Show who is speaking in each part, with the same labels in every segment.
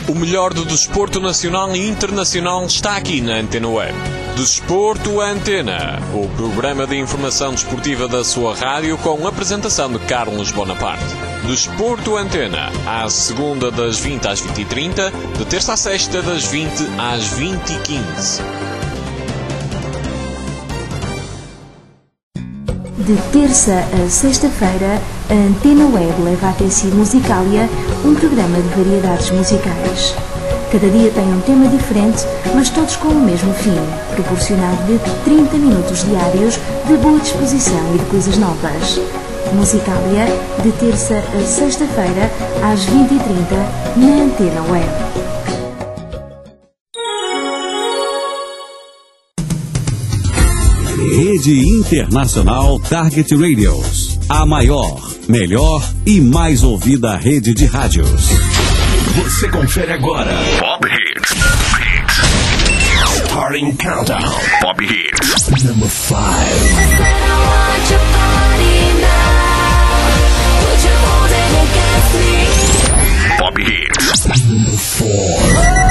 Speaker 1: O melhor do desporto nacional e internacional está aqui na Antena Web. Desporto Antena, o programa de informação desportiva da sua rádio com a apresentação de Carlos Bonaparte. Desporto Antena, à segunda das 20 às 20h30, de terça à sexta das 20 às 20h15.
Speaker 2: De terça a sexta-feira, a Antena Web leva até si Musicalia, um programa de variedades musicais. Cada dia tem um tema diferente, mas todos com o mesmo fim, proporcionar-lhe 30 minutos diários de boa disposição e de coisas novas. Musicalia, de terça a sexta-feira, às 20h30, na Antena Web.
Speaker 3: Rede Internacional Target Radios. A maior, melhor e mais ouvida rede de rádios.
Speaker 4: Você confere agora Pop Hits. Starting Countdown. Pop Hits. Number 5. Pop Hits. Number 4.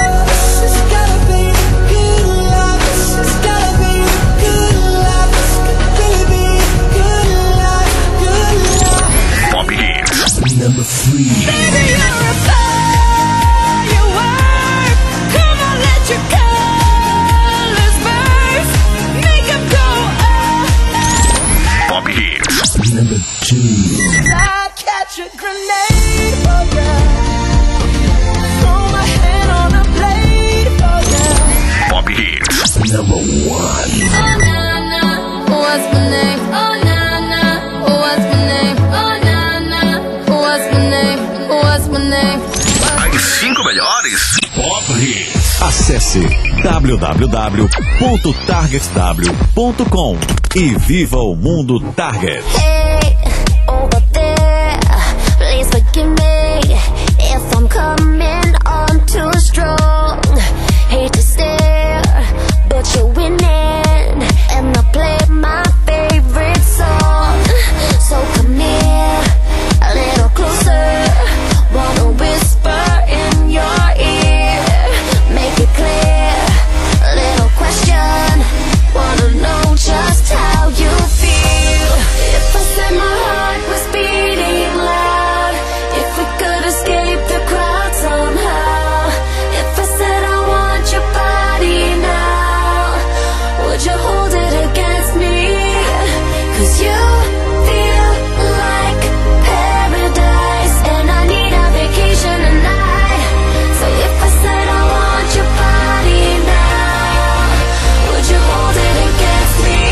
Speaker 4: Number 3. Baby, you're a firework. Come on, let your colors burst. Make them go up. Pop Hits. Number 2. I'll catch a grenade for ya. Throw my hand on a blade for ya. Pop Hits. Number 1. Oh, na, na. What's my name? Oh, na, na. What's my name? Oh, na, na. What's my name? What's my name? As 5 melhores Pop Hits.
Speaker 3: Acesse www.targetw.com e viva o mundo Target.
Speaker 5: Hey, over there, please forgive me if I'm coming on too strong. Hate to stare, but you're winning, and I play my favorite song. So come here, a little closer. Wanna whisper in your ear, make it clear. A little question, wanna know just how you feel. If I said my heart was beating loud, if we could escape the crowd somehow. If I said I want your body now, would you hold it against me? 'Cause you feel like paradise, and I need a vacation tonight. So if I said I want your body now, would you hold it against me?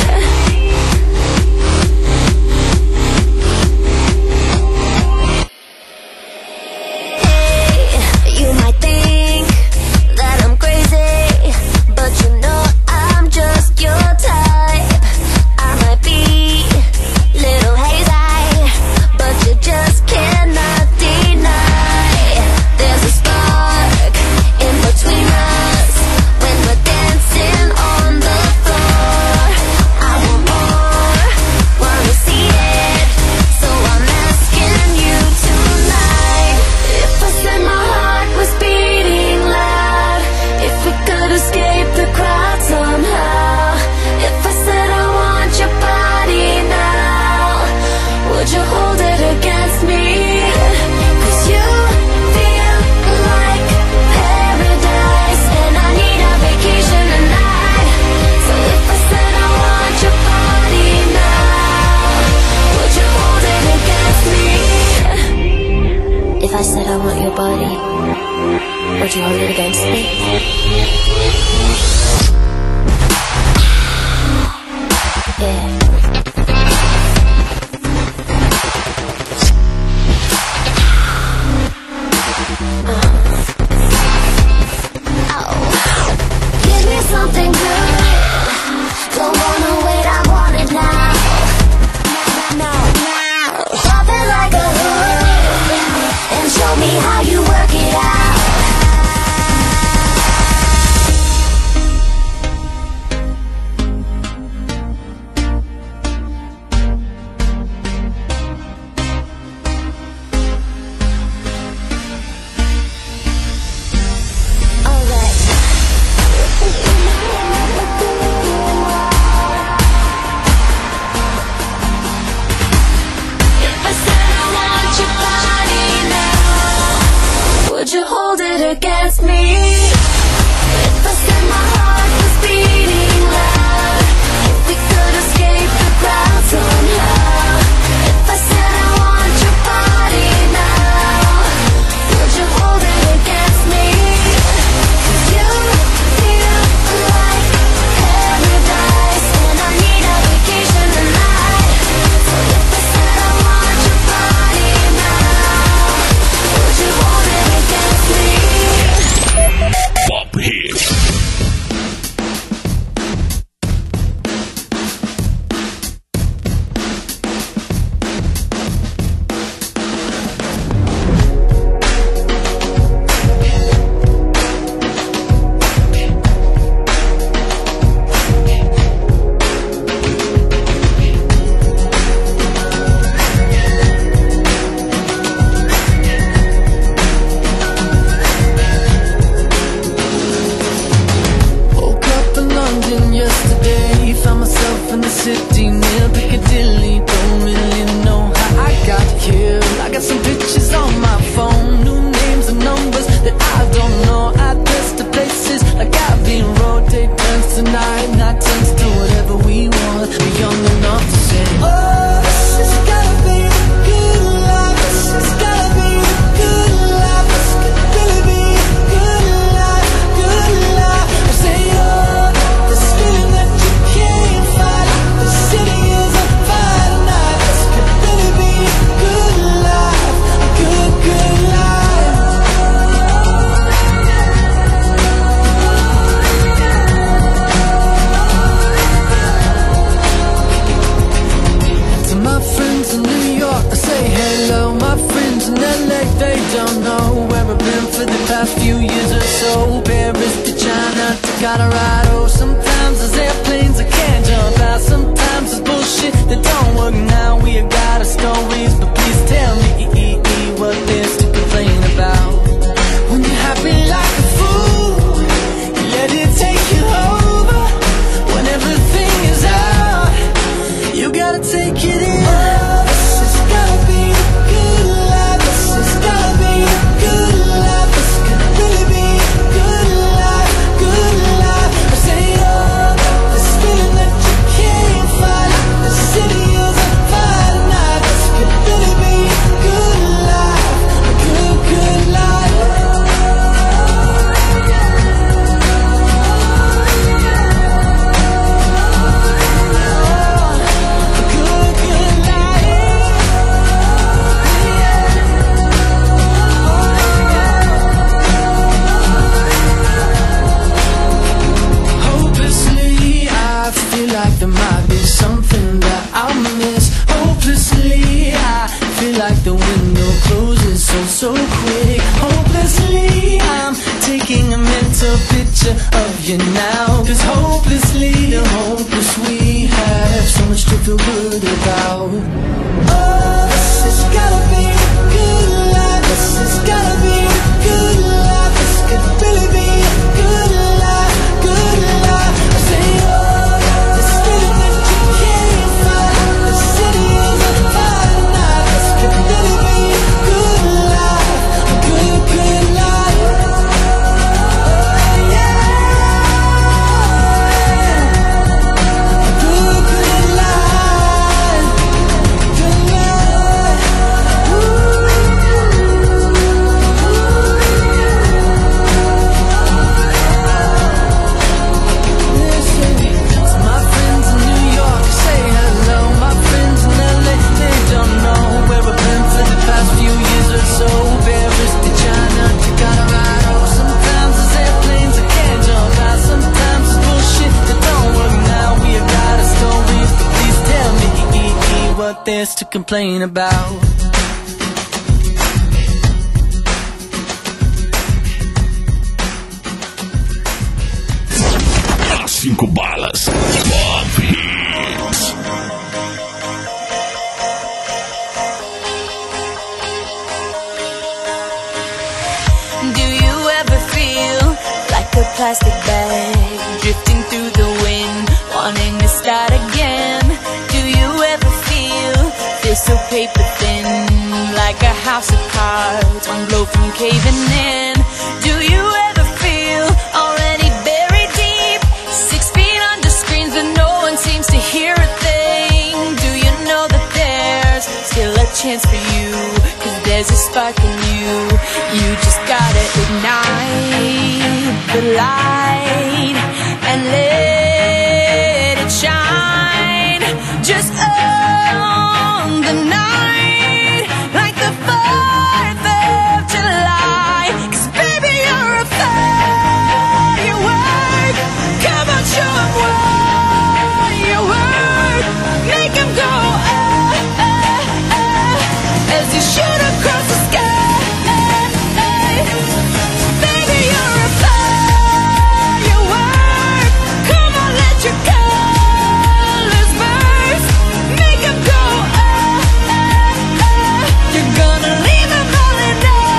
Speaker 5: Hey, you might think that I'm crazy, but you know I'm just your type. I might be little hazy, but you just cannot deny. There's a spark in between us when we're dancing on the floor. I want more, wanna see it, so I'm asking you tonight. If I said my heart was beating loud, if we could escape the crowd somehow. If I said I want your body now, would you hold it against me? 'Cause you feel like paradise, and I need a vacation tonight. So if I said I want your body now, would you hold it against me? If I said I want your body, would you hold it against me? Yeah. Give me something good. Don't wanna wait, I want it now. Pop it like a hood and show me how you work it out.
Speaker 6: friends in LA, they don't know where I've been for the past few years or so. Paris to China to Colorado. Sometimes there's airplanes I can't jump out. Sometimes there's bullshit that don't work. Now we have got our stories, but please tell me what there's to complain about. When you're happy like a fool, you let it take you over. When everything is out, you gotta take it in. This has gotta be a good life. This has gotta be a good life. This could really be a good life, good life. I say, oh, this feeling that you can't fight. The city is on fire tonight. This could really be a good life, a good, good life. Hopelessly, I feel like there might be something that I'll miss. Hopelessly, I feel like the window closes so quick. Hopelessly, I'm taking a mental picture of you now. Cause hopelessly, the hopeless we have so much to feel good about. Oh, this has gotta be a good life. This has gotta be a good life. This could really be a good life, good life. I say, oh, this feeling that you can't fight. The city is on fire tonight. This could really be a good life, a good, good life. Oh, yeah. A good, good life, good life. Listen, to my friends in New York, say hello. My friends in LA, they don't know where I've been for the past few years or so. Paris to China to Colorado. Sometimes there's airplanes I can't jump out. Sometimes it's bullshit that don't work. Now we have got our stories, but please tell me what there's to complain about.
Speaker 7: 5 balas. Pop Hits.
Speaker 4: Do you ever feel like a plastic bag drifting through the wind, wanting to start again? Do you ever feel so paper thin, like a house of cards, one blow from caving in? Do you ever feel already buried deep, 6 feet under screens and no one seems to hear a thing? Do you know that there's still a chance for you? 'Cause there's a spark in you. You just gotta ignite the light and let it shine. Just own the night like the 4th of July. 'Cause baby, you're a firework. Come on, show 'em what you work. Make 'em go as you shoot across the sky. Baby, you're a firework. Come on, let your colors burst. Make 'em go You're gonna leave 'em all in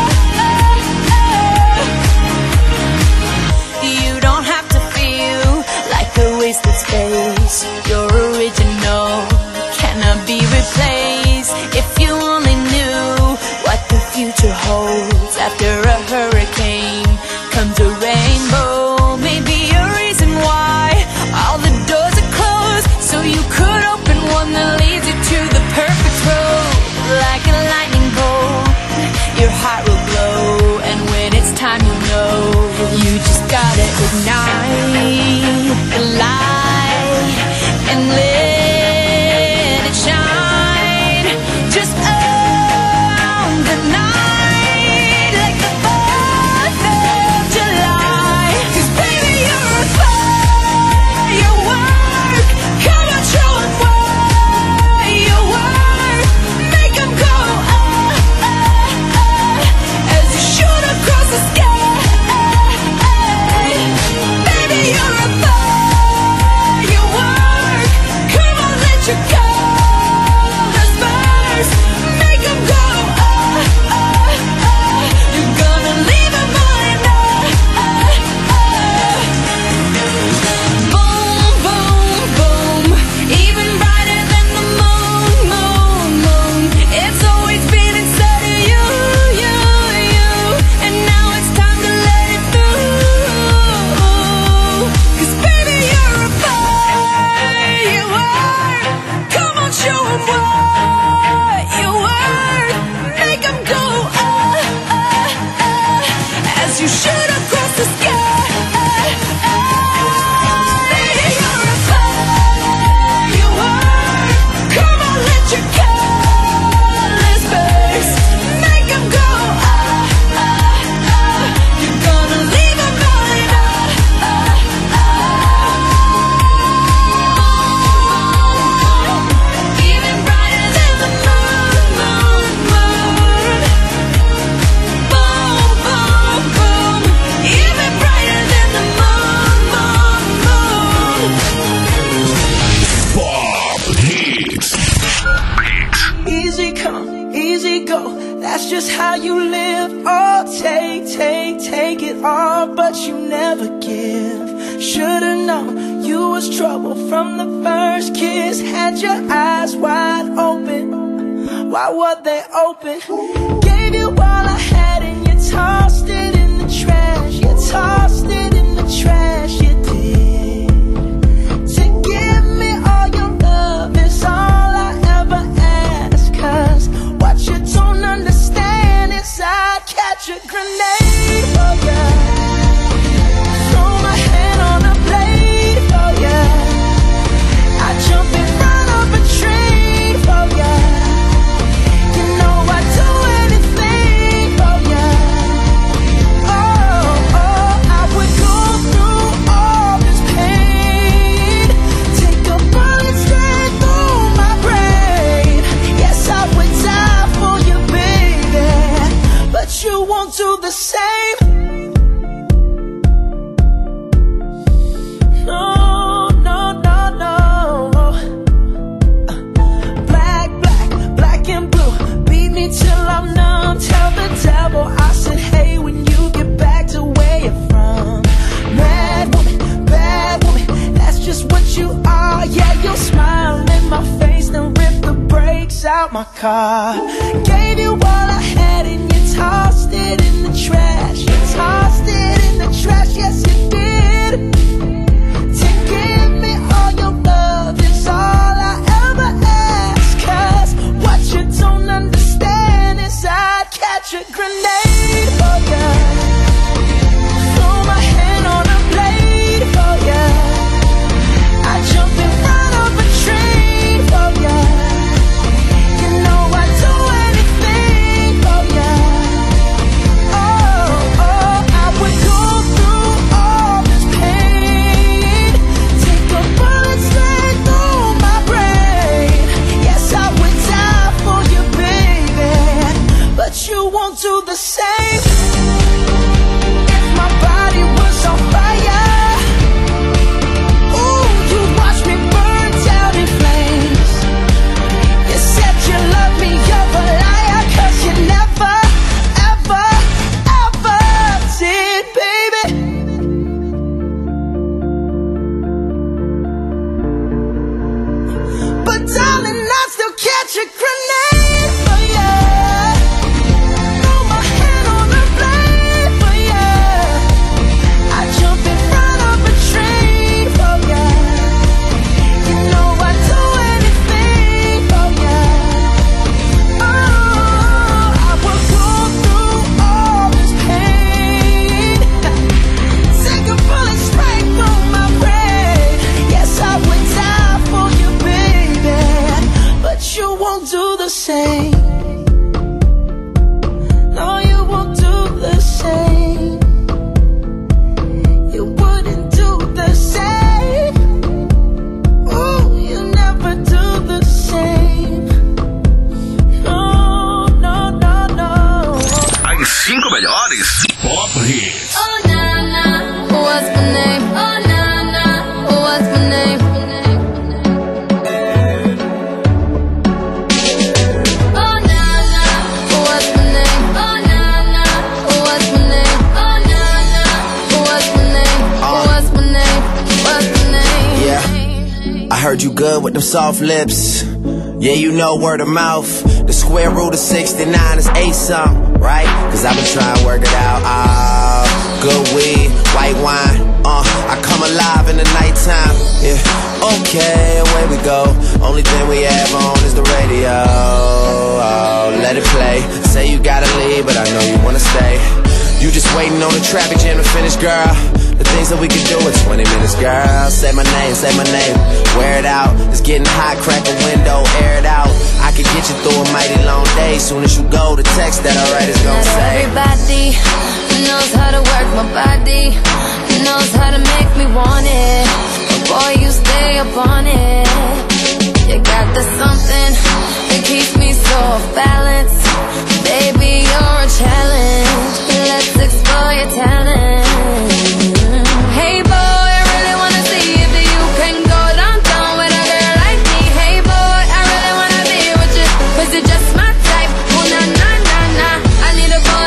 Speaker 4: You don't have to feel like a wasted space. You're original, cannot be replaced. If you only knew what the future holds. After a hurricane comes a rainbow. Maybe a reason why all the doors are closed, so you could open one that leads you to the perfect road. Like a lightning bolt, your heart will glow, and when it's time you'll know. You just gotta ignite the light and let it shine. Just own the night like the
Speaker 6: live. Oh, take it all, but you never give. Should've known you was trouble from the first kiss. Had your eyes wide open, why were they open? Gave you all I had and you tossed it in the trash. You tossed it in the trash, you did. To give me all your love is all I ever ask. Cause what you don't understand is I'd catch a grenade for ya. Throw my hand on a blade for ya. I'd jump in front of a train for ya. You know I'd do anything for ya. Oh, I would go through all this pain. Take a bullet straight through my brain. Yes, I would die for you, baby, but you won't do the same. No, no, no, no. Black and blue. Beat me till I'm numb. Tell the devil I said, hey, when you get back to where you're from. Mad woman, bad woman, that's just what you are. Yeah, you'll smile in my face, then rip the brakes out my car. Gave you all I had and you tossed it in the trash. You tossed it in the trash, yes you did. To give me all your love is all I ever ask. Cause what you don't understand is I'd catch a grenade for ya. Throw my hand on a blade for ya. I'd jump in front of a train for ya. You know I'd do anything for ya. Oh, I would go through all this pain. Take a bullet straight through my brain. Yes, I would die for you, baby, but you won't do the same. If my body was on fire, ooh, you watch me burn down in flames. You said you love me, you're a liar, cause you never, ever, ever did, baby. But darling, I'd still catch a grenade for ya. Throw my hand on a blade for ya. I'd jump in front of a train for ya. You know I'd do anything for ya. Oh, I would go through all this pain. Take a bullet straight through my brain. Yes, I would die for you, baby, but you won't do the same. No, you won't do the same. You wouldn't do the same. Ooh, you never do the same. No, no, no, no.
Speaker 7: As 5 melhores Pop Hits.
Speaker 5: Oh na na, what's my name? Oh na na, what's my name? Oh na na, what's my name? Oh na na, what's my name? Oh na na, what's my name? What's my name? What's my name?
Speaker 8: Yeah, I heard you good with them soft lips. Yeah, you know word of mouth. The square root of 69 is 8 something, right? Cause I've been trying to work it out. Good weed, white wine. I come alive in the nighttime. Yeah, okay, away we go. Only thing we have on is the radio. Oh, let it play. Say you gotta leave, but I know you wanna stay. You just waiting on the traffic jam to finish, girl. The things that we could do in 20 minutes, girl. Say my name, wear it out. It's getting hot, crack a window, air it out. I could get you through a mighty long day. Soon as you go, the text that I write is gonna
Speaker 5: Not
Speaker 8: say
Speaker 5: everybody knows how to work my body, knows how to make me want it. But boy, you stay up on it. You got the something that keeps me so off balance. Baby, you're a challenge. Let's explore your talent. Hey boy, I really wanna see if you can go downtown with a girl like me. Hey boy, I really wanna be with you, 'cause you're just my type. Oh na na na na, I need a boy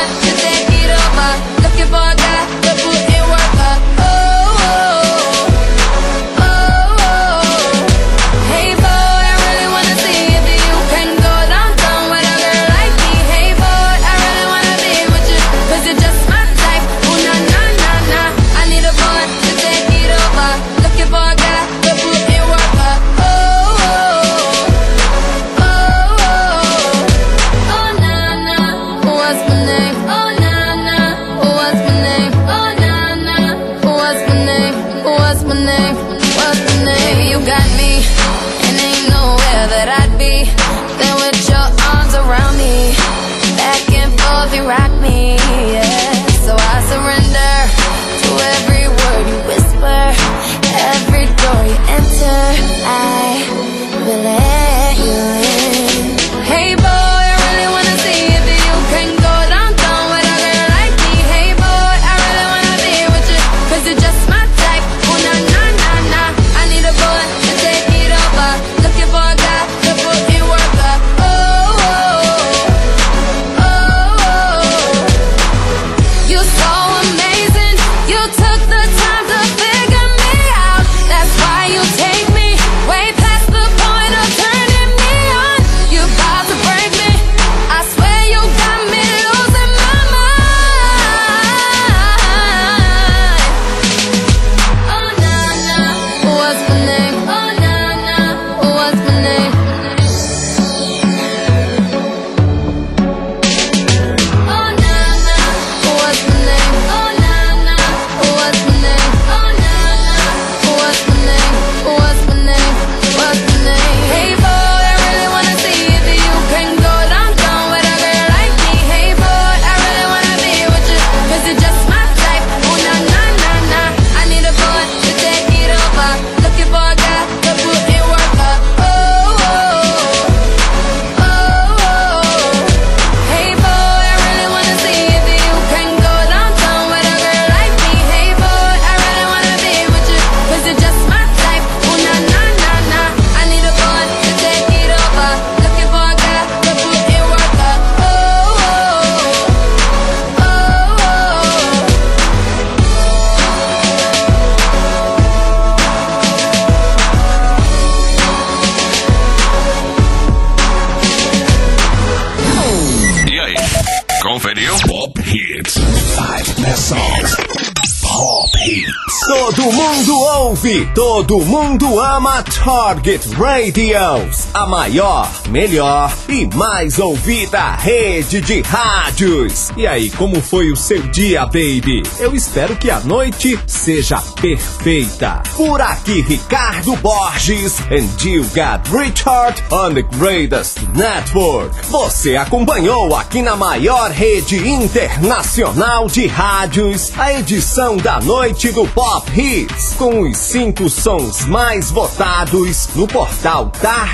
Speaker 7: Radio. Pop Hits. 5 best songs. Pop Hits.
Speaker 9: Todo mundo ouve, todo mundo ama Target Radios, a maior, melhor e mais ouvida rede de rádios. E aí, como foi o seu dia, baby? Eu espero que a noite seja perfeita. Por aqui, Ricardo Borges and Gilgad Richard on the Greatest Network. Você acompanhou aqui na maior rede internacional de rádios a edição da noite do Pop Hits, com os 5 sons mais votados no portal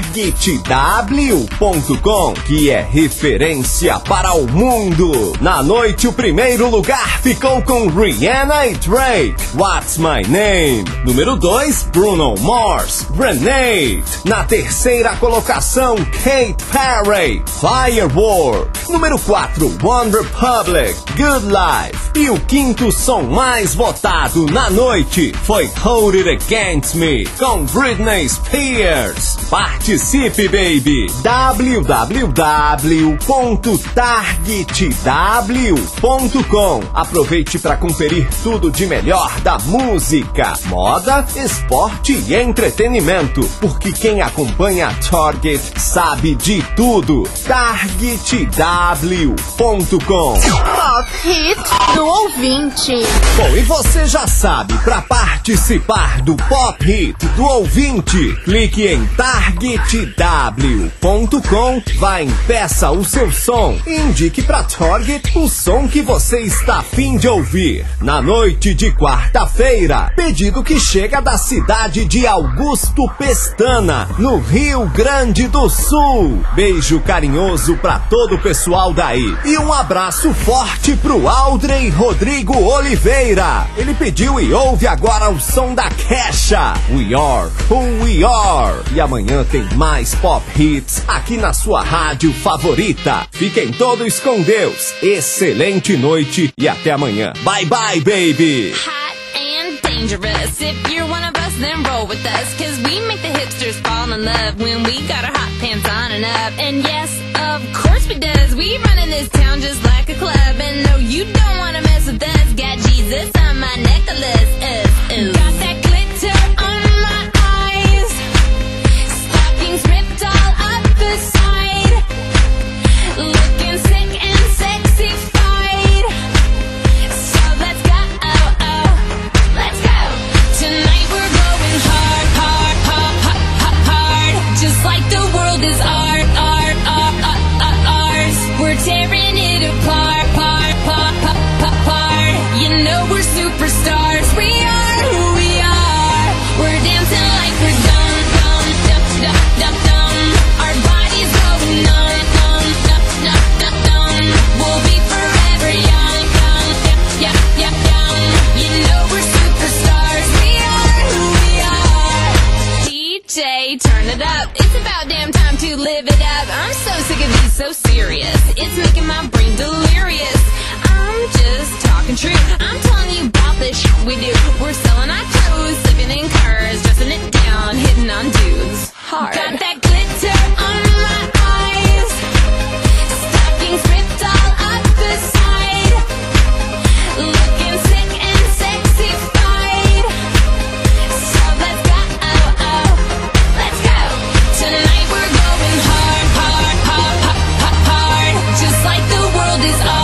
Speaker 9: TargetW.com, que é referência para o mundo. Na noite, o primeiro lugar ficou com Rihanna e Drake, What's My Name. Número 2, Bruno Mars, Grenade. Na terceira colocação, Katy Perry, Firework. Número 4, One Republic, Good Life. E o quinto som mais votado na noite foi Hold It Against Me, com Britney Spears. Participe, baby! www.targetw.com. Aproveite para conferir tudo de melhor da música, moda, esporte e entretenimento, porque quem acompanha a Target sabe de tudo. TargetW.com.
Speaker 10: Pop Hit do ouvinte.
Speaker 9: Bom, e você já sabe, para participar do Pop Hit do ouvinte, clique em TargetW.com, vá em Peça o Seu Som e indique para Target o som que você está a fim de ouvir. Na noite de quarta-feira, pedido que chega da cidade de Augusto Pestana, no Rio Grande do Sul. Beijo carinhoso para todo o pessoal daí. E um abraço forte pro Aldrey Rodrigo Oliveira. Ele pediu e ouve agora o som da Kesha, We Are Who We Are. E amanhã tem mais Pop Hits aqui na sua rádio favorita. Fiquem todos com Deus. Excelente noite e até amanhã. Bye bye, baby.
Speaker 11: Hot and dangerous. If you're one of us, then roll with us. Cause we make the hipsters fall in love when we got our hot pants on and up. And yes, of course we does. We run in this town just like a club. And no, you don't wanna mess with us. Got Jesus on my necklace. Got that glitter on my eyes. Stockings ripped all up the side. Looking sick and sexified. So let's go, let's go. Tonight we're going hard, hard, hard, hard, hard, hard. Just like the world is ours. We're tearing it apart, part, part, part, part, part. You know we're superstars. We are who we are. We're dancing like we're dumb, dumb, dumb, dumb, dumb, dumb. Our bodies going numb, numb, dumb, dumb, dumb, dumb. We'll be forever young, young, young, young, young. You know we're superstars. We are who we are. DJ, turn it up. It's about damn time to live it up. I'm so sick of these so serious. It's making my brain delirious. I'm just talking true. I'm telling you about the shit we do. We're selling our clothes, sleeping in cars, dressing it down, hitting on dudes hard. Got that glitter on my eyes. Stockings ripped all up the side. Looking sick and sexified. So let's go, let's go. Tonight we're going hard, hard, hard, hard, hard, hard. Just like the world is ours.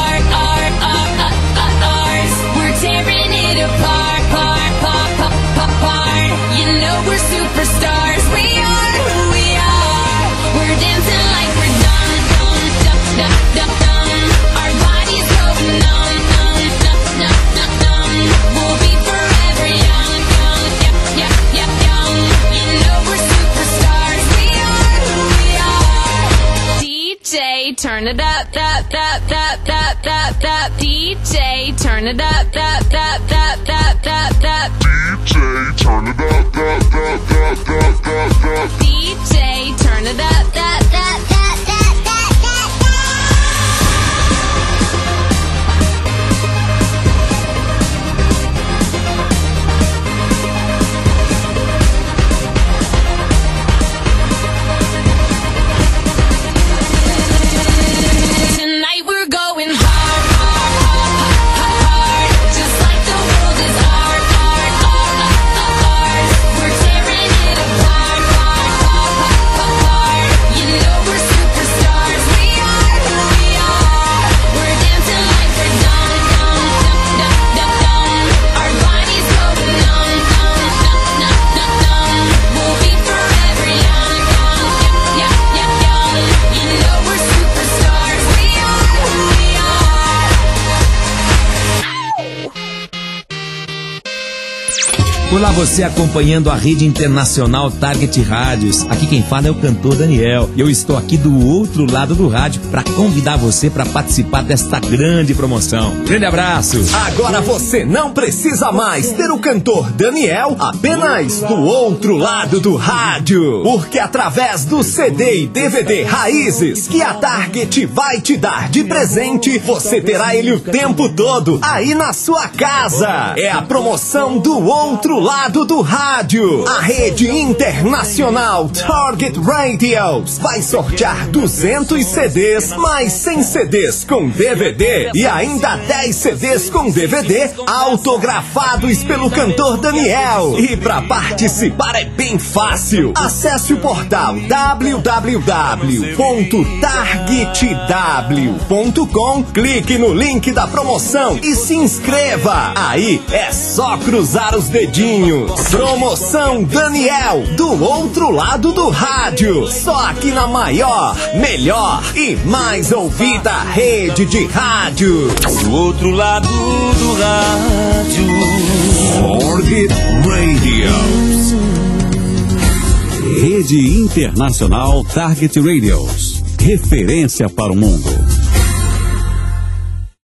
Speaker 11: We're tearing it apart, part, part, part, part, part. You know we're superstars. We are who we are. We're dancing like we're dumb, dumb, dumb, dumb, dumb, dumb. Our bodies going numb, numb, numb, numb, numb, numb. We'll be forever young, young, young, young, young, young. You know we're superstars. We are who we are. DJ, turn it up, up, up, up, up, up, up. DJ, turn it up, up, up, up, up, up, up.
Speaker 7: DJ, turn it up, up, up, up, up, up, up.
Speaker 11: DJ, turn it up, up, up, up, up, up, up. Tonight we're going hard.
Speaker 12: Olá, você acompanhando a rede internacional Target Rádios. Aqui quem fala é o cantor Daniel. Eu estou aqui do outro lado do rádio para convidar você para participar desta grande promoção. Grande abraço.
Speaker 9: Agora você não precisa mais ter o cantor Daniel apenas do outro lado do rádio. Porque através do CD e DVD Raízes que a Target vai te dar de presente, você terá ele o tempo todo aí na sua casa. É a promoção do outro lado do rádio. A rede internacional Target Radios vai sortear 200 CDs, mais 100 CDs com DVD e ainda 10 CDs com DVD autografados pelo cantor Daniel. E para participar é bem fácil. Acesse o portal www.targetw.com, clique no link da promoção e se inscreva. Aí é só cruzar os dedinhos. Promoção Daniel, do outro lado do rádio. Só aqui na maior, melhor e mais ouvida rede de rádio.
Speaker 13: Do outro lado do rádio.
Speaker 3: Target Radios. Rede Internacional Target Radios. Referência para o mundo.